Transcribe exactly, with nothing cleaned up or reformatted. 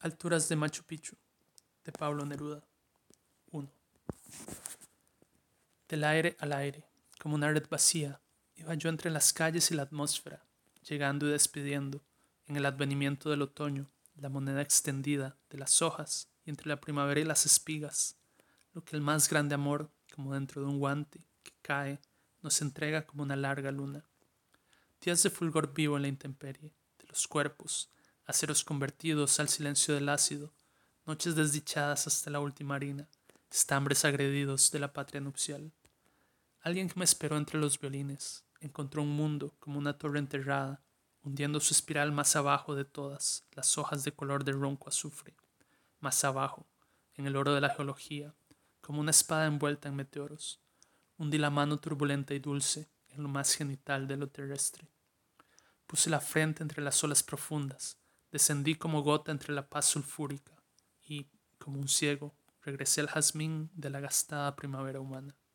Alturas de Machu Picchu, de Pablo Neruda. uno. Del aire al aire, como una red vacía, iba yo entre las calles y la atmósfera, llegando y despidiendo, en el advenimiento del otoño, la moneda extendida de las hojas y entre la primavera y las espigas, lo que el más grande amor, como dentro de un guante que cae, nos entrega como una larga luna. Días de fulgor vivo en la intemperie, de los cuerpos, aceros convertidos al silencio del ácido, noches desdichadas hasta la última harina, estambres agredidos de la patria nupcial. Alguien que me esperó entre los violines encontró un mundo como una torre enterrada, hundiendo su espiral más abajo de todas las hojas de color de ronco azufre, más abajo, en el oro de la geología, como una espada envuelta en meteoros. Hundí la mano turbulenta y dulce en lo más genital de lo terrestre. Puse la frente entre las olas profundas, descendí como gota entre la paz sulfúrica y, como un ciego, regresé al jazmín de la gastada primavera humana.